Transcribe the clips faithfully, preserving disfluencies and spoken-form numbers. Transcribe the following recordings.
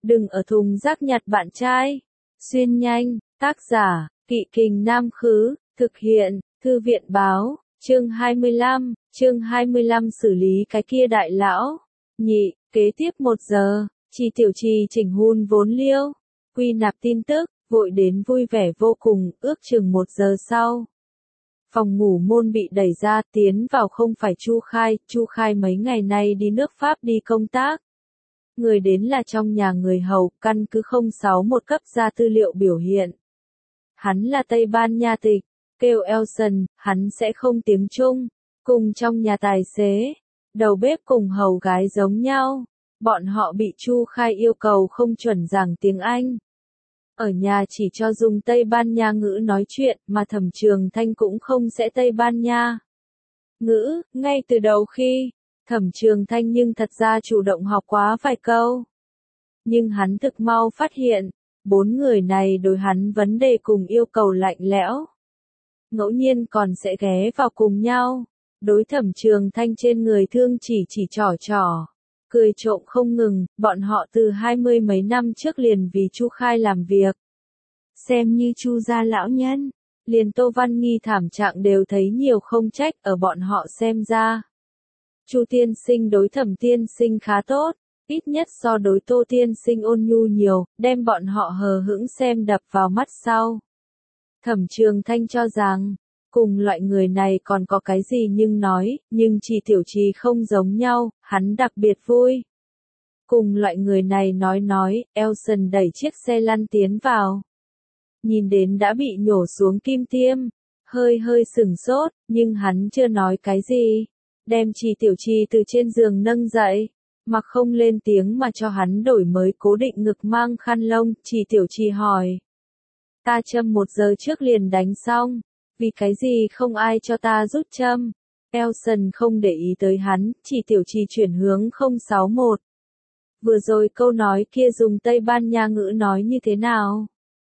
Đừng ở thùng rác nhặt bạn trai. Xuyên nhanh, tác giả, Kỵ Kình Nam Khứ, thực hiện, Thư viện Báo, chương hai mươi lăm, chương hai mươi lăm xử lý cái kia đại lão. Nhị, kế tiếp một giờ, Chi Tiểu Trì chỉnh hun vốn liêu, quy nạp tin tức, vội đến vui vẻ vô cùng, ước chừng một giờ sau. Phòng ngủ môn bị đẩy ra, tiến vào không phải Chu Khai, Chu Khai mấy ngày nay đi nước Pháp đi công tác. Người đến là trong nhà người hầu, căn cứ không sáu một cấp ra tư liệu biểu hiện. Hắn là Tây Ban Nha tịch, kêu Elson, hắn sẽ không tiếng Trung, cùng trong nhà tài xế, đầu bếp cùng hầu gái giống nhau. Bọn họ bị Chu Khai yêu cầu không chuẩn giảng tiếng Anh. Ở nhà chỉ cho dùng Tây Ban Nha ngữ nói chuyện, mà Thẩm Trường Thanh cũng không sẽ Tây Ban Nha ngữ, ngay từ đầu khi, Thẩm Trường Thanh nhưng thật ra chủ động học quá vài câu. Nhưng hắn thực mau phát hiện, bốn người này đối hắn vấn đề cùng yêu cầu lạnh lẽo. Ngẫu nhiên còn sẽ ghé vào cùng nhau, đối Thẩm Trường Thanh trên người thương chỉ chỉ trỏ trỏ. Cười trộm không ngừng, bọn họ từ hai mươi mấy năm trước liền vì Chu Khai làm việc. Xem như Chu gia lão nhân, liền Tô Văn Nghi thảm trạng đều thấy nhiều không trách ở bọn họ xem ra. Chu tiên sinh đối Thẩm tiên sinh khá tốt, ít nhất so đối Tô tiên sinh ôn nhu nhiều, đem bọn họ hờ hững xem đập vào mắt sau. Thẩm Trường Thanh cho rằng, cùng loại người này còn có cái gì nhưng nói, nhưng Chi Tiểu Trì không giống nhau, hắn đặc biệt vui. Cùng loại người này nói nói, Elson đẩy chiếc xe lăn tiến vào. Nhìn đến đã bị nhổ xuống kim tiêm, hơi hơi sửng sốt, nhưng hắn chưa nói cái gì. Đem Chi Tiểu Trì từ trên giường nâng dậy, mặc không lên tiếng mà cho hắn đổi mới cố định ngực mang khăn lông, Chi Tiểu Trì hỏi. Ta châm một giờ trước liền đánh xong. Vì cái gì không ai cho ta rút châm? Elson không để ý tới hắn, Chi Tiểu Trì chuyển hướng không sáu một. Vừa rồi câu nói kia dùng Tây Ban Nha ngữ nói như thế nào?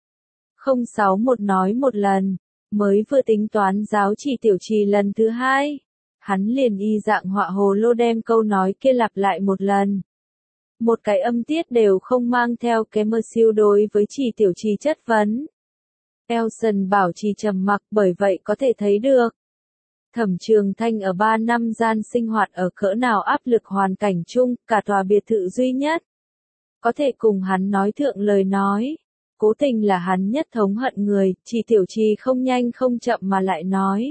không sáu một nói một lần, mới vừa tính toán giáo Chi Tiểu Trì lần thứ hai. Hắn liền y dạng họa hồ lô đem câu nói kia lặp lại một lần. Một cái âm tiết đều không mang theo cái mơ siêu đối với Chi Tiểu Trì chất vấn. Elson bảo trì trầm mặc, bởi vậy có thể thấy được. Thẩm Trường Thanh ở ba năm gian sinh hoạt ở cỡ nào áp lực hoàn cảnh chung, cả tòa biệt thự duy nhất. Có thể cùng hắn nói thượng lời nói. Cố tình là hắn nhất thống hận người, Chi Tiểu Trì không nhanh không chậm mà lại nói.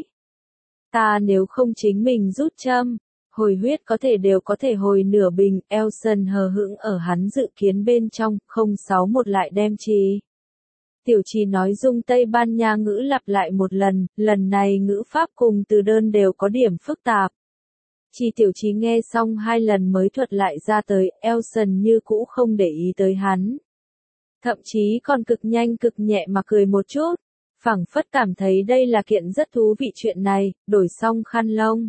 Ta nếu không chính mình rút châm, hồi huyết có thể đều có thể hồi nửa bình, Elson hờ hững ở hắn dự kiến bên trong, không sáu một lại đem Chi Tiểu Trì nói dùng Tây Ban Nha ngữ lặp lại một lần, lần này ngữ pháp cùng từ đơn đều có điểm phức tạp. Chi Tiểu Trì nghe xong hai lần mới thuật lại ra tới, Elson như cũ không để ý tới hắn. Thậm chí còn cực nhanh cực nhẹ mà cười một chút, phảng phất cảm thấy đây là kiện rất thú vị chuyện này, đổi xong khăn lông.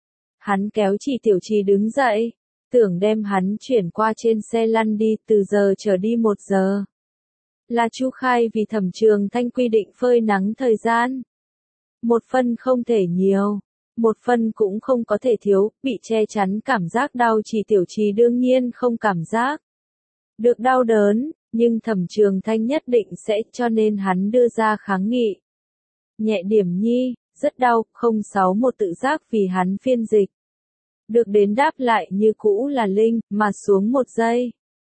Hắn kéo Chi Tiểu Trì đứng dậy, tưởng đem hắn chuyển qua trên xe lăn đi, từ giờ trở đi một giờ. Là Chu Khai vì Thẩm Trường Thanh quy định phơi nắng thời gian. Một phân không thể nhiều, một phân cũng không có thể thiếu, bị che chắn cảm giác đau Chi Tiểu Trì đương nhiên không cảm giác được đau đớn, nhưng Thẩm Trường Thanh nhất định sẽ, cho nên hắn đưa ra kháng nghị. Nhẹ điểm nhi, rất đau, không sáu một tự giác vì hắn phiên dịch. Được đến đáp lại như cũ là linh, mà xuống một giây.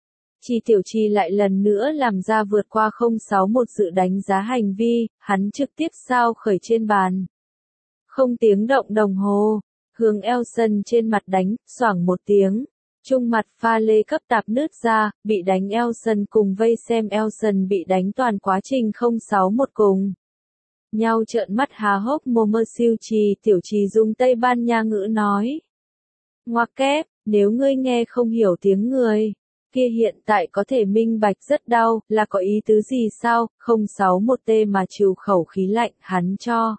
Chi Tiểu Trì lại lần nữa làm ra vượt qua không sáu một dự đánh giá hành vi, hắn trực tiếp sao khởi trên bàn. Không tiếng động đồng hồ, hướng Elson trên mặt đánh, xoảng một tiếng. Trung mặt pha lê cấp tạp nứt ra, bị đánh Elson cùng vây xem Elson bị đánh toàn quá trình không sáu một cùng. Nhau trợn mắt há hốc mồm mơ siêu Chi Tiểu Trì dùng Tây Ban Nha ngữ nói. Ngoặc kép, nếu ngươi nghe không hiểu tiếng người, kia hiện tại có thể minh bạch rất đau, là có ý tứ gì sao, không sáu một t mà trừ khẩu khí lạnh, hắn cho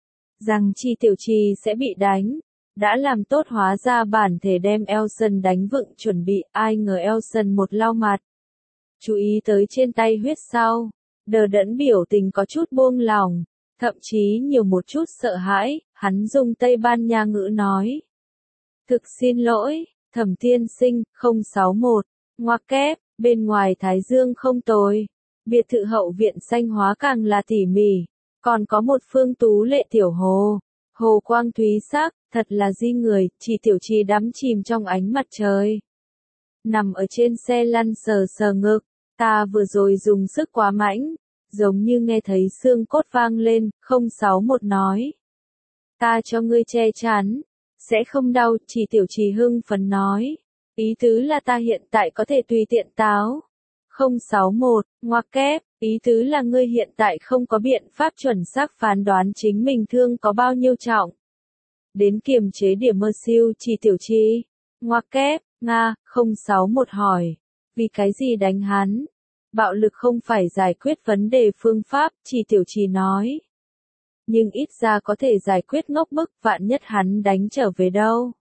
rằng Chi Tiểu Trì sẽ bị đánh. Đã làm tốt hóa ra bản thể đem Elson đánh vựng chuẩn bị, ai ngờ Elson một lau mặt. Chú ý tới trên tay huyết sau, đờ đẫn biểu tình có chút buông lỏng, thậm chí nhiều một chút sợ hãi, hắn dùng Tây Ban Nha ngữ nói. Thực xin lỗi, Thẩm tiên sinh, không sáu một, ngoặc kép, Bên ngoài thái dương không tồi. Biệt thự hậu viện xanh hóa càng là tỉ mỉ. Còn có một phương tú lệ tiểu hồ. Hồ quang thúy sắc, thật là di người, chỉ tiểu trì đắm chìm trong ánh mặt trời. Nằm ở trên xe lăn sờ sờ ngực, ta vừa rồi dùng sức quá mạnh, giống như nghe thấy xương cốt vang lên, không sáu một nói. Ta cho ngươi che chắn, sẽ không đau, chỉ tiểu trì hưng phấn nói. Ý tứ là ta hiện tại có thể tùy tiện táo. không sáu một, ngoặc kép, ý tứ là ngươi hiện tại không có biện pháp chuẩn xác phán đoán chính mình thương có bao nhiêu trọng. Đến kiềm chế điểm mơ siêu chỉ tiểu trì. Ngoặc kép, Nga, không sáu một hỏi. Vì cái gì đánh hắn? Bạo lực không phải giải quyết vấn đề phương pháp, chỉ tiểu trì nói. Nhưng ít ra có thể giải quyết ngốc bức, vạn nhất hắn đánh trở về đâu.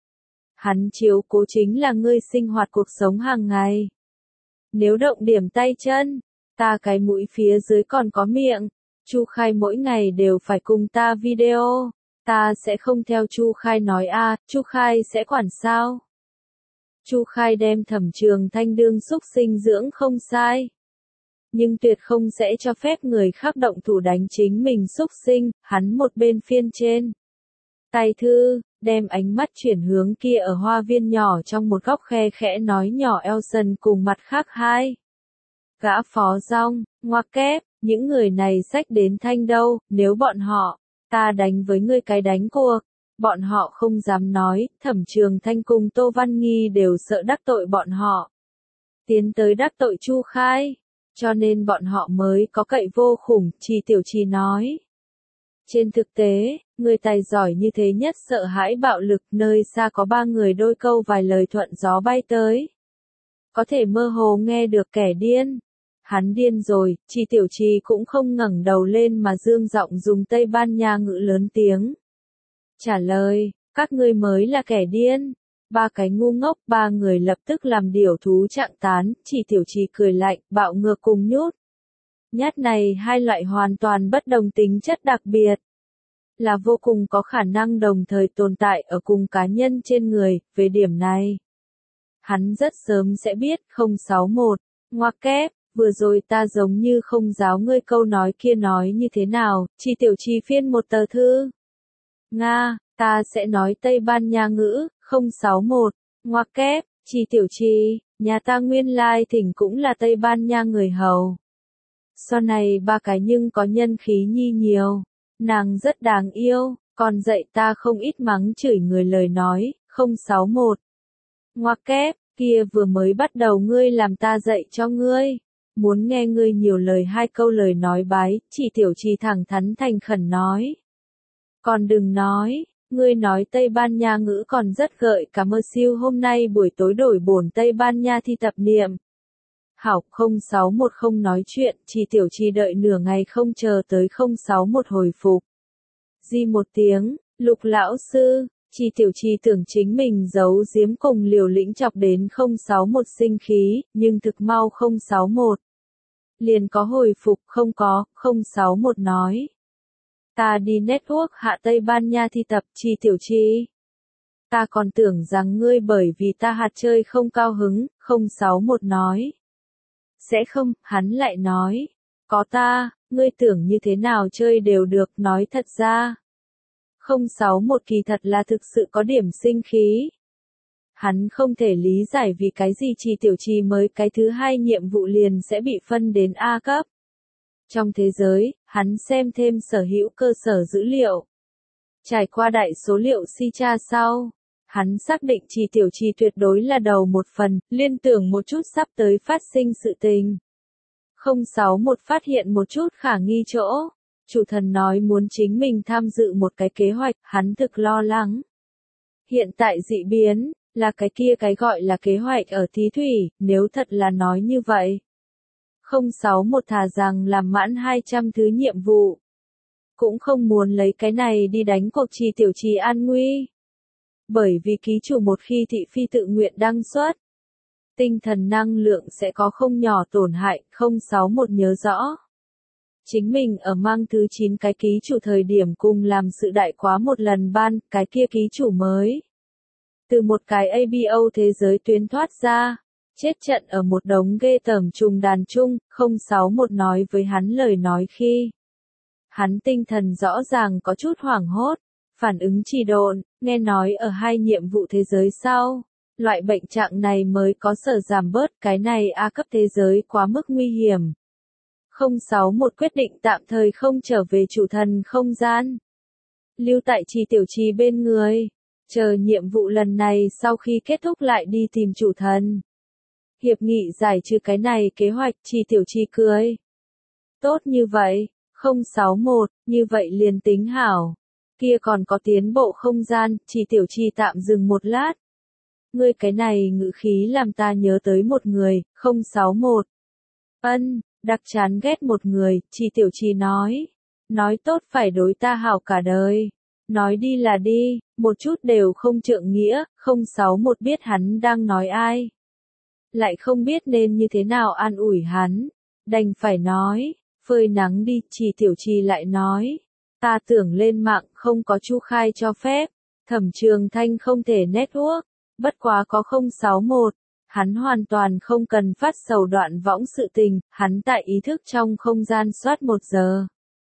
Hắn chiếu cố chính là ngươi sinh hoạt cuộc sống hàng ngày. Nếu động điểm tay chân, ta cái mũi phía dưới còn có miệng. Chu Khai mỗi ngày đều phải cùng ta video. Ta sẽ không theo Chu Khai nói a, à, Chu Khai sẽ quản sao? Chu Khai đem Thẩm Trường Thanh đương xúc sinh dưỡng không sai. Nhưng tuyệt không sẽ cho phép người khác động thủ đánh chính mình xúc sinh, hắn một bên phiên trên. Tay thư, đem ánh mắt chuyển hướng kia ở hoa viên nhỏ trong một góc khe khẽ nói nhỏ Elson cùng mặt khác hai. Gã phó rong, ngoặc kép, những người này xách đến thanh đâu, nếu bọn họ, ta đánh với ngươi cái đánh cuộc. Bọn họ không dám nói, Thẩm Trường Thanh cùng Tô Văn Nghi đều sợ đắc tội bọn họ. Tiến tới đắc tội Chu Khai, cho nên bọn họ mới có cậy vô khủng, chỉ tiểu trì nói. Trên thực tế, người tài giỏi như thế nhất sợ hãi bạo lực, nơi xa có ba người đôi câu vài lời thuận gió bay tới. Có thể mơ hồ nghe được kẻ điên. Hắn điên rồi, chỉ tiểu trì cũng không ngẩng đầu lên mà dương giọng dùng Tây Ban Nha ngữ lớn tiếng. Trả lời, các ngươi mới là kẻ điên. Ba cái ngu ngốc, ba người lập tức làm điều thú trạng tán, chỉ tiểu trì cười lạnh, bạo ngược cùng nhút. Nhát này hai loại hoàn toàn bất đồng tính chất đặc biệt. Là vô cùng có khả năng đồng thời tồn tại ở cùng cá nhân trên người, về điểm này. Hắn rất sớm sẽ biết, không sáu một, ngoặc kép, vừa rồi ta giống như không giáo ngươi câu nói kia nói như thế nào, chỉ tiểu trì phiên một tờ thư. Nga, ta sẽ nói Tây Ban Nha ngữ, không sáu một, ngoặc kép, chỉ tiểu trì, nhà ta nguyên lai thỉnh cũng là Tây Ban Nha người hầu. Sau này ba cái nhưng có nhân khí nhi nhiều, nàng rất đáng yêu, còn dạy ta không ít mắng chửi người lời nói, không sáu một. Ngoặc kép, kia vừa mới bắt đầu ngươi làm ta dạy cho ngươi, muốn nghe ngươi nhiều lời hai câu lời nói bái, chỉ tiểu trì thẳng thắn thành khẩn nói. Còn đừng nói, ngươi nói Tây Ban Nha ngữ còn rất gợi cả mơ siêu hôm nay buổi tối đổi bổn Tây Ban Nha thi tập niệm. Hảo, không sáu một không nói chuyện, chỉ tiểu trì đợi nửa ngày không chờ tới không sáu một hồi phục. Di một tiếng, Lục lão sư, chỉ tiểu trì tưởng chính mình giấu giếm cùng liều lĩnh chọc đến không sáu một sinh khí, nhưng thực mau không sáu một. Liền có hồi phục, không có, không sáu một nói. Ta đi network hạ Tây Ban Nha thi tập, chỉ tiểu trì. Ta còn tưởng rằng ngươi bởi vì ta hạt chơi không cao hứng, không sáu một nói. Sẽ không, hắn lại nói. Có ta, ngươi tưởng như thế nào chơi đều được, nói thật ra. không sáu một kỳ thật là thực sự có điểm sinh khí. Hắn không thể lý giải vì cái gì chỉ tiểu trì mới cái thứ hai nhiệm vụ liền sẽ bị phân đến A cấp. Trong thế giới, hắn xem thêm sở hữu cơ sở dữ liệu. Trải qua đại số liệu si tra sau, hắn xác định chỉ tiểu trì tuyệt đối là đầu một phần, liên tưởng một chút sắp tới phát sinh sự tình. không sáu một phát hiện một chút khả nghi chỗ. Chủ thần nói muốn chính mình tham dự một cái kế hoạch, hắn thực lo lắng. Hiện tại dị biến, là cái kia cái gọi là kế hoạch ở Thí Thủy, nếu thật là nói như vậy. không sáu một thà rằng làm mãn hai trăm thứ nhiệm vụ. Cũng không muốn lấy cái này đi đánh cuộc trì tiểu trì an nguy. Bởi vì ký chủ một khi thị phi tự nguyện đăng xuất, tinh thần năng lượng sẽ có không nhỏ tổn hại, không sáu một nhớ rõ. Chính mình ở mang thứ chín cái ký chủ thời điểm cùng làm sự đại quá một lần ban, cái kia ký chủ mới. Từ một cái a bê o thế giới tuyến thoát ra, chết trận ở một đống ghê tởm trùng đàn chung, không sáu một nói với hắn lời nói khi hắn tinh thần rõ ràng có chút hoảng hốt, phản ứng trì độn, nghe nói ở hai nhiệm vụ thế giới sau, loại bệnh trạng này mới có sở giảm bớt, cái này A cấp thế giới quá mức nguy hiểm. không sáu một quyết định tạm thời không trở về chủ thần không gian, lưu tại Trì Tiểu Trì bên người, chờ nhiệm vụ lần này sau khi kết thúc lại đi tìm chủ thần. Hiệp nghị giải trừ cái này kế hoạch, Trì Tiểu Trì cười. Tốt như vậy, không sáu một, như vậy liền tính hảo. Kia còn có tiến bộ không gian, Trì Tiểu Trì tạm dừng một lát. Ngươi cái này ngữ khí làm ta nhớ tới một người, không sáu một. Ân, đặc chán ghét một người, Trì Tiểu Trì nói. Nói tốt phải đối ta hảo cả đời. Nói đi là đi, một chút đều không trượng nghĩa, không sáu một biết hắn đang nói ai. Lại không biết nên như thế nào an ủi hắn. Đành phải nói, phơi nắng đi, Trì Tiểu Trì lại nói. Ta tưởng lên mạng không có Chu Khai cho phép. Thẩm Trường Thanh không thể network. Bất quá có không sáu một. Hắn hoàn toàn không cần phát sầu đoạn võng sự tình, hắn tại ý thức trong không gian soát một giờ.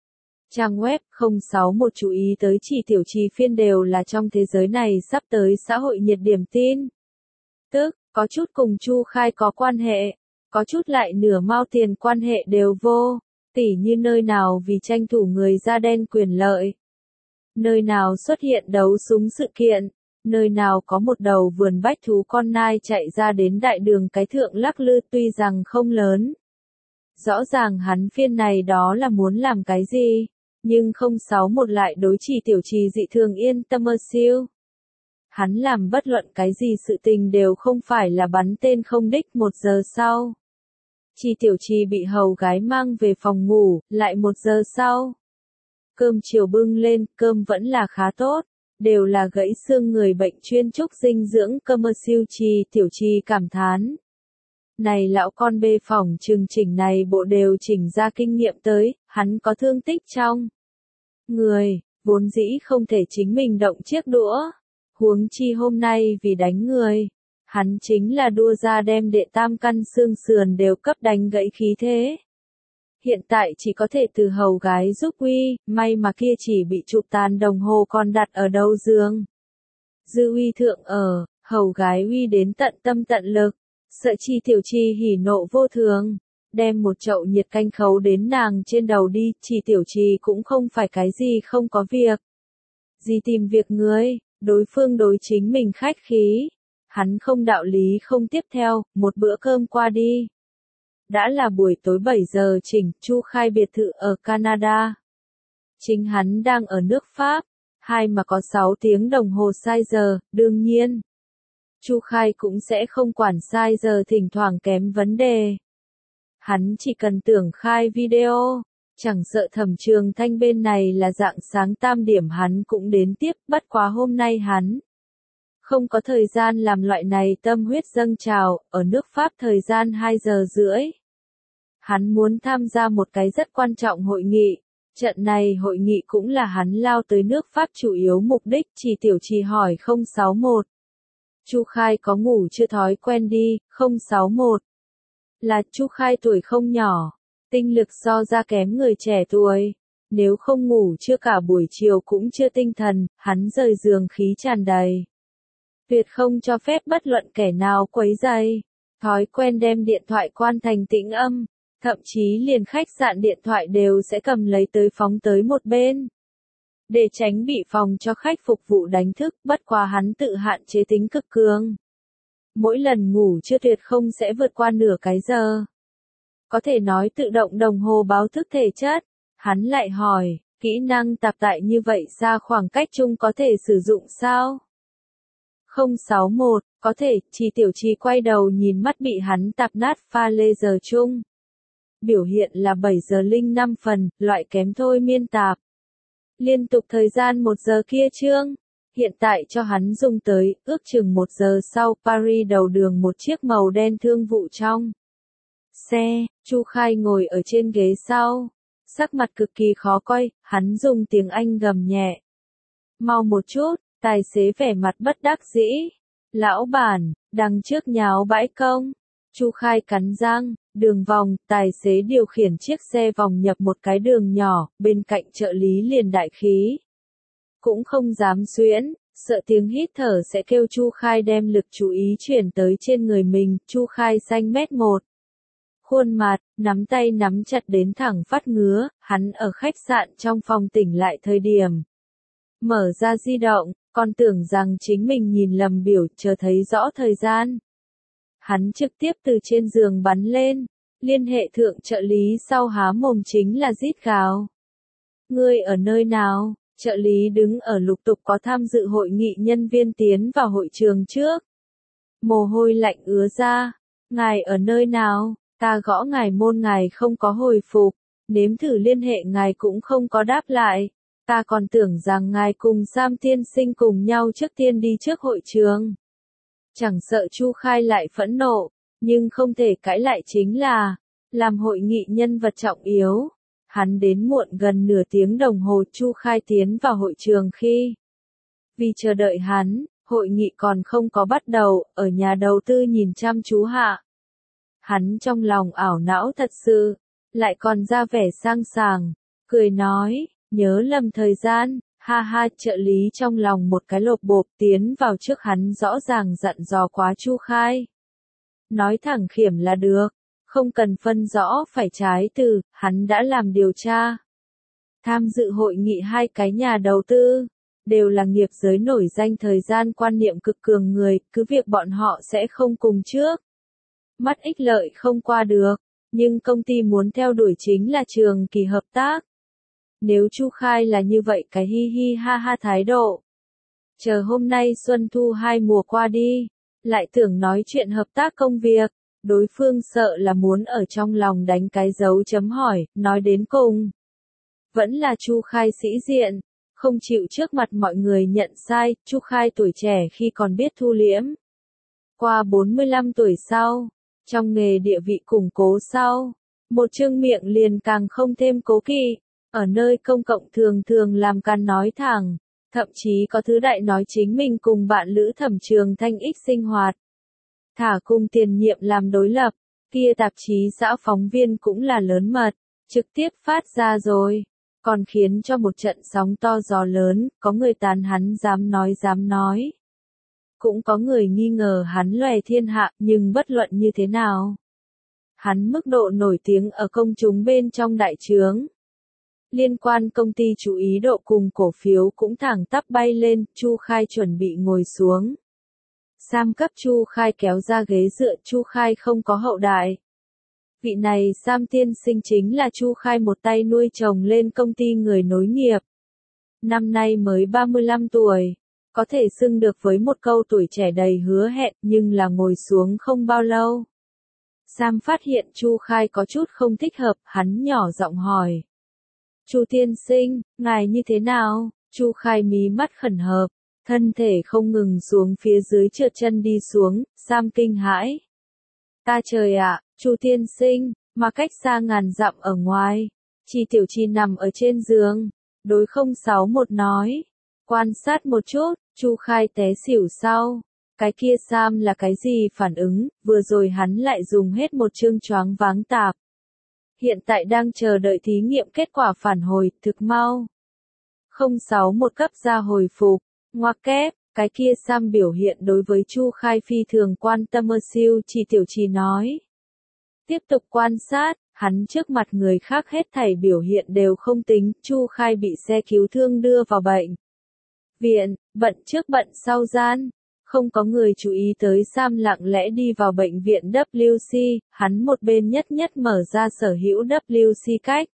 Trang web không sáu một chú ý tới Trì Tiểu Trì phiên đều là trong thế giới này sắp tới xã hội nhiệt điểm tin. Tức, có chút cùng Chu Khai có quan hệ, có chút lại nửa mao tiền quan hệ đều vô, tỉ như nơi nào vì tranh thủ người da đen quyền lợi. Nơi nào xuất hiện đấu súng sự kiện, nơi nào có một đầu vườn bách thú con nai chạy ra đến đại đường cái thượng lắc lư tuy rằng không lớn. Rõ ràng hắn phiên này đó là muốn làm cái gì, nhưng không sáu một lại đối Trì Tiểu Trì dị thường yên tâm ơ siêu. Hắn làm bất luận cái gì sự tình đều không phải là bắn tên không đích một giờ sau. Trì Tiểu Trì bị hầu gái mang về phòng ngủ, lại một giờ sau. Cơm chiều bưng lên, cơm vẫn là khá tốt, đều là gãy xương người bệnh chuyên trúc dinh dưỡng cơm ơ siêu. Trì Tiểu Trì cảm thán. Này lão con bê phòng chương trình này bộ đều chỉnh ra kinh nghiệm tới, hắn có thương tích trong người, vốn dĩ không thể chính mình động chiếc đũa. Huống chi hôm nay vì đánh người, hắn chính là đua ra đem đệ tam căn xương sườn đều cấp đánh gãy khí thế. Hiện tại chỉ có thể từ hầu gái giúp uy, may mà kia chỉ bị chụp tàn đồng hồ còn đặt ở đầu giường. Dư uy thượng ở, hầu gái uy đến tận tâm tận lực, sợ Trì Tiểu Trì hỉ nộ vô thường, đem một chậu nhiệt canh khấu đến nàng trên đầu đi. Trì Tiểu Trì cũng không phải cái gì không có việc. Gì tìm việc ngươi, đối phương đối chính mình khách khí. Hắn không đạo lý không tiếp theo, một bữa cơm qua đi. Đã là buổi tối bảy giờ chỉnh, Chu Khai biệt thự ở Canada. Chính hắn đang ở nước Pháp, hai mà có sáu tiếng đồng hồ sai giờ, đương nhiên. Chu Khai cũng sẽ không quản sai giờ thỉnh thoảng kém vấn đề. Hắn chỉ cần tưởng khai video, chẳng sợ Thẩm Trường Thanh bên này là dạng sáng tam điểm hắn cũng đến tiếp, bất quá hôm nay hắn không có thời gian làm loại này tâm huyết dâng trào, ở nước Pháp thời gian hai giờ rưỡi. Hắn muốn tham gia một cái rất quan trọng hội nghị, trận này hội nghị cũng là hắn lao tới nước Pháp chủ yếu mục đích. Trì Tiểu Trì hỏi không sáu một. Chu Khai có ngủ chưa thói quen đi, không sáu một. Là Chu Khai tuổi không nhỏ, tinh lực so ra kém người trẻ tuổi. Nếu không ngủ chưa cả buổi chiều cũng chưa tinh thần, hắn rời giường khí tràn đầy. Tuyệt không cho phép bất luận kẻ nào quấy rầy. Thói quen đem điện thoại quan thành tĩnh âm, thậm chí liền khách sạn điện thoại đều sẽ cầm lấy tới phóng tới một bên. Để tránh bị phòng cho khách phục vụ đánh thức, bất quá hắn tự hạn chế tính cực cường. Mỗi lần ngủ chưa tuyệt không sẽ vượt qua nửa cái giờ. Có thể nói tự động đồng hồ báo thức thể chất. Hắn lại hỏi, kỹ năng tạp tại như vậy xa khoảng cách chung có thể sử dụng sao? không sáu một, có thể. Trì Tiểu Trì quay đầu nhìn mắt bị hắn tạp nát pha lê giờ chung. Biểu hiện là bảy giờ linh năm phần, loại kém thôi miên tạp. Liên tục thời gian một giờ kia chương. Hiện tại cho hắn dùng tới, ước chừng một giờ sau, Paris đầu đường một chiếc màu đen thương vụ trong xe, Chu Khai ngồi ở trên ghế sau. Sắc mặt cực kỳ khó coi, hắn dùng tiếng Anh gầm nhẹ. Mau một chút, tài xế vẻ mặt bất đắc dĩ. Lão bản, đằng trước nháo bãi công. Chu Khai cắn răng, đường vòng, tài xế điều khiển chiếc xe vòng nhập một cái đường nhỏ, bên cạnh trợ lý liền đại khí. Cũng không dám xuyễn, sợ tiếng hít thở sẽ kêu Chu Khai đem lực chú ý chuyển tới trên người mình, Chu Khai xanh mét một. Khuôn mặt, nắm tay nắm chặt đến thẳng phát ngứa, hắn ở khách sạn trong phòng tỉnh lại thời điểm. Mở ra di động, còn tưởng rằng chính mình nhìn lầm biểu, chờ thấy rõ thời gian. Hắn trực tiếp từ trên giường bắn lên, liên hệ thượng trợ lý sau há mồm chính là rít gào. Ngươi ở nơi nào? Trợ lý đứng ở lục tục có tham dự hội nghị nhân viên tiến vào hội trường trước. Mồ hôi lạnh ứa ra. Ngài ở nơi nào? Ta gõ ngài môn ngài không có hồi phục. Nếm thử liên hệ ngài cũng không có đáp lại. Ta còn tưởng rằng ngài cùng Sam tiên sinh cùng nhau trước tiên đi trước hội trường. Chẳng sợ Chu Khai lại phẫn nộ, nhưng không thể cãi lại chính là, làm hội nghị nhân vật trọng yếu. Hắn đến muộn gần nửa tiếng đồng hồ Chu Khai tiến vào hội trường khi. Vì chờ đợi hắn, hội nghị còn không có bắt đầu, ở nhà đầu tư nhìn chăm chú hạ. Hắn trong lòng ảo não thật sự, lại còn ra vẻ sang sảng, cười nói, nhớ lầm thời gian, ha ha trợ lý trong lòng một cái lộp bộp tiến vào trước hắn rõ ràng dặn dò quá Chu Khai. Nói thẳng khiểm là được. Không cần phân rõ phải trái từ, hắn đã làm điều tra. Tham dự hội nghị hai cái nhà đầu tư, đều là nghiệp giới nổi danh thời gian quan niệm cực cường người, cứ việc bọn họ sẽ không cùng trước. Mắt ích lợi không qua được, nhưng công ty muốn theo đuổi chính là trường kỳ hợp tác. Nếu Chu Khai là như vậy cái hi hi ha ha thái độ. Chờ hôm nay xuân thu hai mùa qua đi, lại tưởng nói chuyện hợp tác công việc. Đối phương sợ là muốn ở trong lòng đánh cái dấu chấm hỏi, nói đến cùng. Vẫn là Chu Khai sĩ diện, không chịu trước mặt mọi người nhận sai, Chu Khai tuổi trẻ khi còn biết thu liễm. Qua bốn mươi lăm tuổi sau, trong nghề địa vị củng cố sau, một chương miệng liền càng không thêm cố kỵ, ở nơi công cộng thường thường làm can nói thẳng, thậm chí có thứ đại nói chính mình cùng bạn lữ Thẩm Trường Thanh ít sinh hoạt. Thả cùng tiền nhiệm làm đối lập, kia tạp chí xã phóng viên cũng là lớn mật, trực tiếp phát ra rồi, còn khiến cho một trận sóng to gió lớn, có người tán hắn dám nói dám nói. Cũng có người nghi ngờ hắn lòe thiên hạ, nhưng bất luận như thế nào. Hắn mức độ nổi tiếng ở công chúng bên trong đại trướng. Liên quan công ty chú ý độ cùng cổ phiếu cũng thẳng tắp bay lên, Chu Khai chuẩn bị ngồi xuống. Sam cấp Chu Khai kéo ra ghế dựa, Chu Khai không có hậu đại. Vị này Sam tiên sinh chính là Chu Khai một tay nuôi chồng lên công ty người nối nghiệp. Năm nay mới ba mươi lăm tuổi, có thể xưng được với một câu tuổi trẻ đầy hứa hẹn, nhưng là ngồi xuống không bao lâu. Sam phát hiện Chu Khai có chút không thích hợp, hắn nhỏ giọng hỏi. Chu tiên sinh, ngài như thế nào? Chu Khai mí mắt khẩn hợp. Thân thể không ngừng xuống phía dưới trượt chân đi xuống, Sam kinh hãi. Ta trời ạ, Chu tiên sinh, mà cách xa ngàn dặm ở ngoài, Chi Tiểu Chi nằm ở trên giường, đối không sáu một nói, quan sát một chút, Chu Khai té xỉu sau, cái kia Sam là cái gì phản ứng, vừa rồi hắn lại dùng hết một chương choáng váng tạp. Hiện tại đang chờ đợi thí nghiệm kết quả phản hồi, thực mau. không sáu một cấp ra hồi phục. Ngoặc kép, cái kia Sam biểu hiện đối với Chu Khai phi thường quan tâm ơ siêu, Chi Tiểu Chi nói. Tiếp tục quan sát, hắn trước mặt người khác hết thảy biểu hiện đều không tính, Chu Khai bị xe cứu thương đưa vào bệnh viện, bận trước bận sau gian, không có người chú ý tới Sam lặng lẽ đi vào bệnh viện W C, hắn một bên nhất nhất mở ra sở hữu W C cách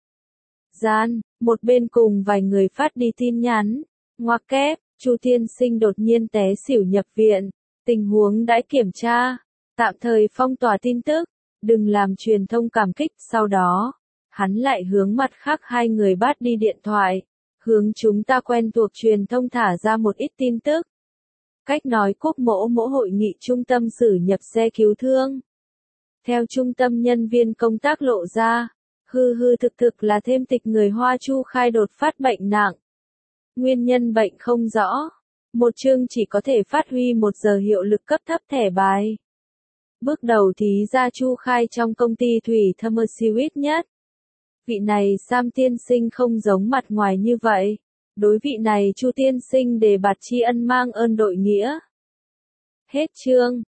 gian, một bên cùng vài người phát đi tin nhắn, ngoặc kép. Chu tiên sinh đột nhiên té xỉu nhập viện, tình huống đã kiểm tra, tạm thời phong tỏa tin tức, đừng làm truyền thông cảm kích, sau đó, hắn lại hướng mặt khác hai người bắt đi điện thoại, hướng chúng ta quen thuộc truyền thông thả ra một ít tin tức. Cách nói quốc mỗ mỗ hội nghị trung tâm xử nhập xe cứu thương. Theo trung tâm nhân viên công tác lộ ra, hư hư thực thực là thêm tịch người Hoa Chu Khai đột phát bệnh nặng. Nguyên nhân bệnh không rõ. Một chương chỉ có thể phát huy một giờ hiệu lực cấp thấp thẻ bài. Bước đầu thí ra Chu Khai trong công ty thủy Thermosuite nhất. Vị này Sam tiên sinh không giống mặt ngoài như vậy. Đối vị này Chu tiên sinh đề bạt tri ân mang ơn đội nghĩa. Hết chương.